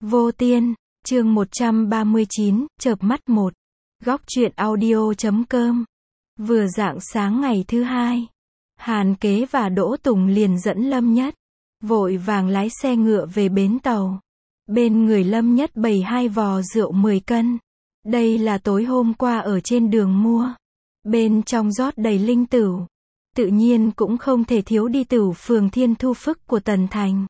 Vô Tiên, chương 139, chợp mắt một. Góc truyện audio.com. Vừa rạng sáng ngày thứ hai, Hàn Kế và Đỗ Tùng liền dẫn Lâm Nhất vội vàng lái xe ngựa về bến tàu. Bên người Lâm Nhất bày 2 vò rượu 10 cân. Đây là tối hôm qua ở trên đường mua. Bên trong rót đầy linh tửu. Tự nhiên cũng không thể thiếu đi tửu phường Thiên Thu Phức của Tần Thành.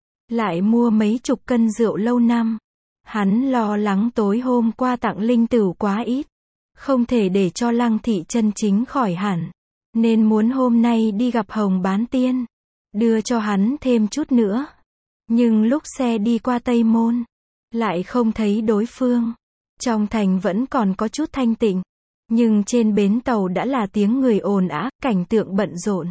Lại mua mấy chục cân rượu lâu năm. Hắn lo lắng tối hôm qua tặng linh tửu quá ít, không thể để cho Lăng Thị chân chính khỏi hẳn, nên muốn hôm nay đi gặp Hồng Bán Tiên, đưa cho hắn thêm chút nữa. Nhưng lúc xe đi qua Tây Môn, lại không thấy đối phương. Trong thành vẫn còn có chút thanh tịnh, nhưng trên bến tàu đã là tiếng người ồn ào, cảnh tượng bận rộn.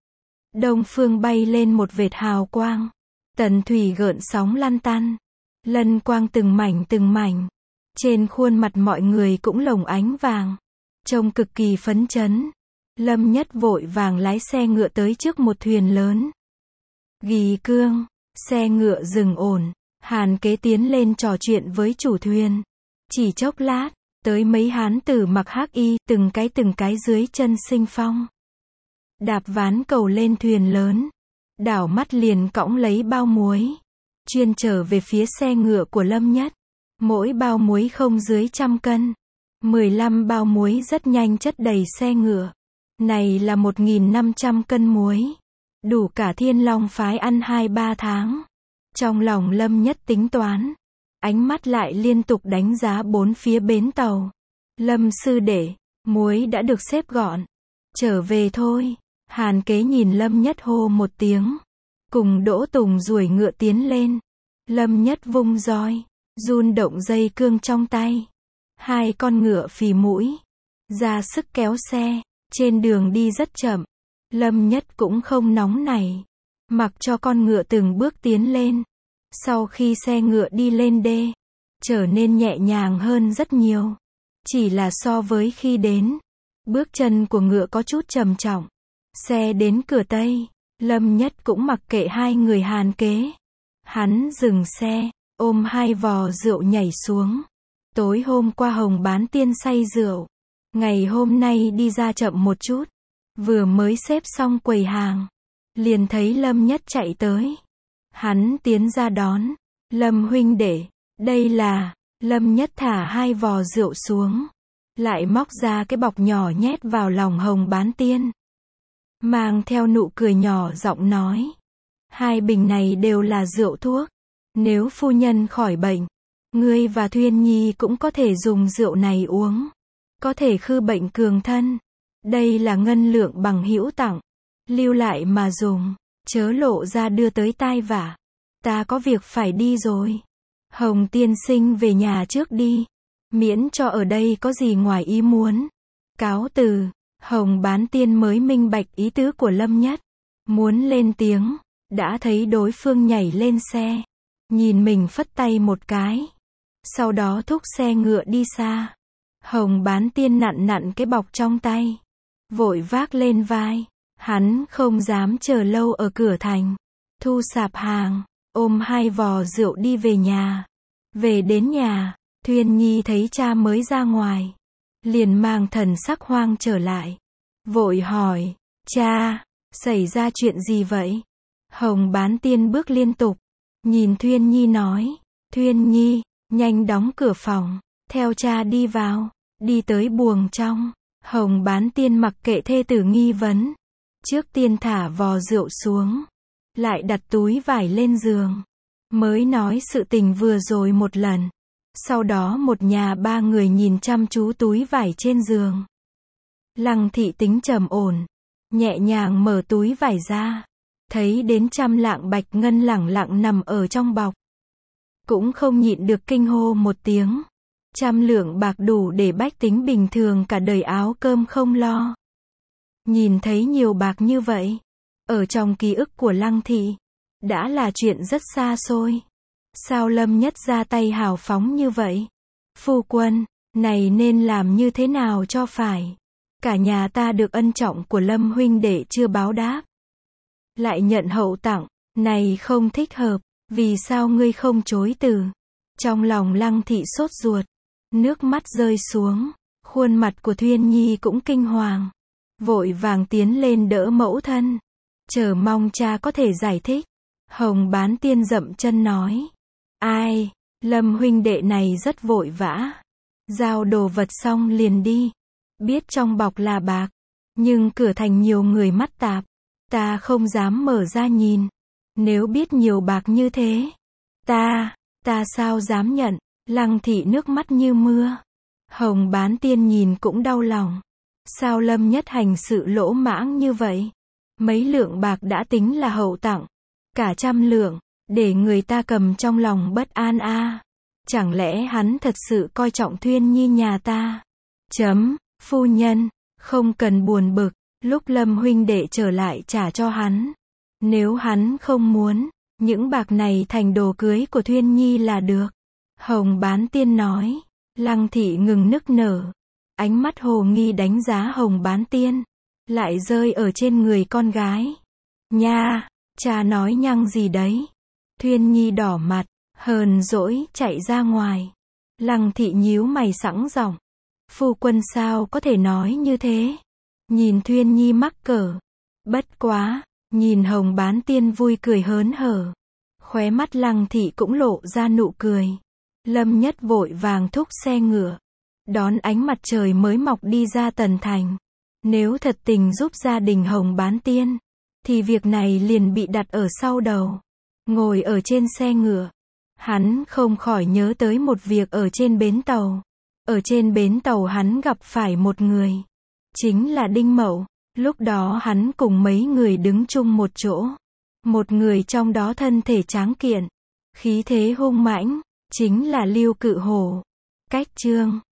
Đông phương bay lên một vệt hào quang, tần thủy gợn sóng lăn tăn, lân quang từng mảnh, trên khuôn mặt mọi người cũng lồng ánh vàng, trông cực kỳ phấn chấn. Lâm Nhất vội vàng lái xe ngựa tới trước một thuyền lớn. Ghi cương, xe ngựa dừng ổn, Hàn Kế tiến lên trò chuyện với chủ thuyền. Chỉ chốc lát, tới mấy hán tử mặc hắc y, từng cái dưới chân sinh phong. Đạp ván cầu lên thuyền lớn, đảo mắt liền cõng lấy bao muối, chuyên trở về phía xe ngựa của Lâm Nhất. Mỗi bao muối không dưới 100 cân. 15 bao muối rất nhanh chất đầy xe ngựa. Này là 1.500 cân muối. Đủ cả Thiên Long phái ăn 2-3 tháng. Trong lòng Lâm Nhất tính toán. Ánh mắt lại liên tục đánh giá bốn phía bến tàu. Lâm sư đệ, muối đã được xếp gọn. Trở về thôi. Hàn Kế nhìn Lâm Nhất hô một tiếng. Cùng Đỗ Tùng duỗi ngựa tiến lên. Lâm Nhất vung roi, run động dây cương trong tay. 2 con ngựa phì mũi, ra sức kéo xe. Trên đường đi rất chậm. Lâm Nhất cũng không nóng nảy, mặc cho con ngựa từng bước tiến lên. Sau khi xe ngựa đi lên đê, trở nên nhẹ nhàng hơn rất nhiều. Chỉ là so với khi đến, bước chân của ngựa có chút trầm trọng. Xe đến cửa Tây, Lâm Nhất cũng mặc kệ 2 người Hàn Kế. Hắn dừng xe, ôm 2 vò rượu nhảy xuống. Tối hôm qua Hồng Bán Tiên say rượu, ngày hôm nay đi ra chậm một chút, vừa mới xếp xong quầy hàng, liền thấy Lâm Nhất chạy tới. Hắn tiến ra đón. Lâm huynh đệ, đây là. Lâm Nhất thả 2 vò rượu xuống, lại móc ra cái bọc nhỏ nhét vào lòng Hồng Bán Tiên, mang theo nụ cười nhỏ giọng nói: 2 bình này đều là rượu thuốc. Nếu phu nhân khỏi bệnh, ngươi và Thuyên Nhi cũng có thể dùng rượu này uống, có thể khư bệnh cường thân. Đây là ngân lượng bằng hữu tặng, lưu lại mà dùng, chớ lộ ra đưa tới tai vạ. Ta có việc phải đi rồi. Hồng tiên sinh về nhà trước đi, miễn cho ở đây có gì ngoài ý muốn. Cáo từ. Hồng Bán Tiên mới minh bạch ý tứ của Lâm Nhất, muốn lên tiếng, đã thấy đối phương nhảy lên xe, nhìn mình phất tay một cái, sau đó thúc xe ngựa đi xa. Hồng Bán Tiên nặn cái bọc trong tay, vội vác lên vai. Hắn không dám chờ lâu ở cửa thành, thu sạp hàng, ôm 2 vò rượu đi về nhà. Về đến nhà, Thuyên Nhi thấy cha mới ra ngoài, liền mang thần sắc hoang trở lại, vội hỏi: cha, xảy ra chuyện gì vậy? Hồng Bán Tiên bước liên tục, nhìn Thuyên Nhi nói: Thuyên Nhi, nhanh đóng cửa phòng, theo cha đi vào. Đi tới buồng trong, Hồng Bán Tiên mặc kệ thê tử nghi vấn, trước tiên thả vò rượu xuống, lại đặt túi vải lên giường, mới nói sự tình vừa rồi một lần. Sau đó một nhà 3 người nhìn chăm chú túi vải trên giường. Lăng Thị tính trầm ổn, nhẹ nhàng mở túi vải ra, thấy đến 100 lạng bạch ngân lẳng lặng nằm ở trong bọc. Cũng không nhịn được kinh hô một tiếng. 100 lượng bạc đủ để bách tính bình thường cả đời áo cơm không lo. Nhìn thấy nhiều bạc như vậy, ở trong ký ức của Lăng Thị, đã là chuyện rất xa xôi. Sao Lâm Nhất ra tay hào phóng như vậy? Phu quân, này nên làm như thế nào cho phải? Cả nhà ta được ân trọng của Lâm huynh đệ chưa báo đáp, lại nhận hậu tặng, này không thích hợp, vì sao ngươi không chối từ? Trong lòng Lăng Thị sốt ruột, nước mắt rơi xuống, khuôn mặt của Thuyên Nhi cũng kinh hoàng, vội vàng tiến lên đỡ mẫu thân, chờ mong cha có thể giải thích. Hồng Bán Tiên dậm chân nói, ai, Lâm huynh đệ này rất vội vã, giao đồ vật xong liền đi, biết trong bọc là bạc, nhưng cửa thành nhiều người mắt tạp, ta không dám mở ra nhìn, nếu biết nhiều bạc như thế, ta sao dám nhận. Lăng Thị nước mắt như mưa. Hồng Bán Tiên nhìn cũng đau lòng. Sao Lâm Nhất hành sự lỗ mãng như vậy? Mấy lượng bạc đã tính là hậu tặng, cả 100 lượng, để người ta cầm trong lòng bất an a. Chẳng lẽ hắn thật sự coi trọng Thuyên Nhi nhà ta? Phu nhân, không cần buồn bực, lúc Lâm huynh đệ trở lại trả cho hắn. Nếu hắn không muốn, những bạc này thành đồ cưới của Thuyên Nhi là được. Hồng Bán Tiên nói. Lăng Thị ngừng nức nở. Ánh mắt hồ nghi đánh giá Hồng Bán Tiên, lại rơi ở trên người con gái. Nha, cha nói nhăng gì đấy? Thuyên Nhi đỏ mặt, hờn dỗi chạy ra ngoài. Lăng Thị nhíu mày sẵn giọng. Phu quân sao có thể nói như thế? Nhìn Thuyên Nhi mắc cỡ. Bất quá, nhìn Hồng Bán Tiên vui cười hớn hở. Khóe mắt Lăng Thị cũng lộ ra nụ cười. Lâm Nhất vội vàng thúc xe ngựa, đón ánh mặt trời mới mọc đi ra Tần Thành. Nếu thật tình giúp gia đình Hồng Bán Tiên, thì việc này liền bị đặt ở sau đầu. Ngồi ở trên xe ngựa, hắn không khỏi nhớ tới một việc ở trên bến tàu. Ở trên bến tàu hắn gặp phải một người, chính là Đinh Mậu. Lúc đó hắn cùng mấy người đứng chung một chỗ. Một người trong đó thân thể tráng kiện, khí thế hung mãnh, chính là Lưu Cự Hổ. Cách chương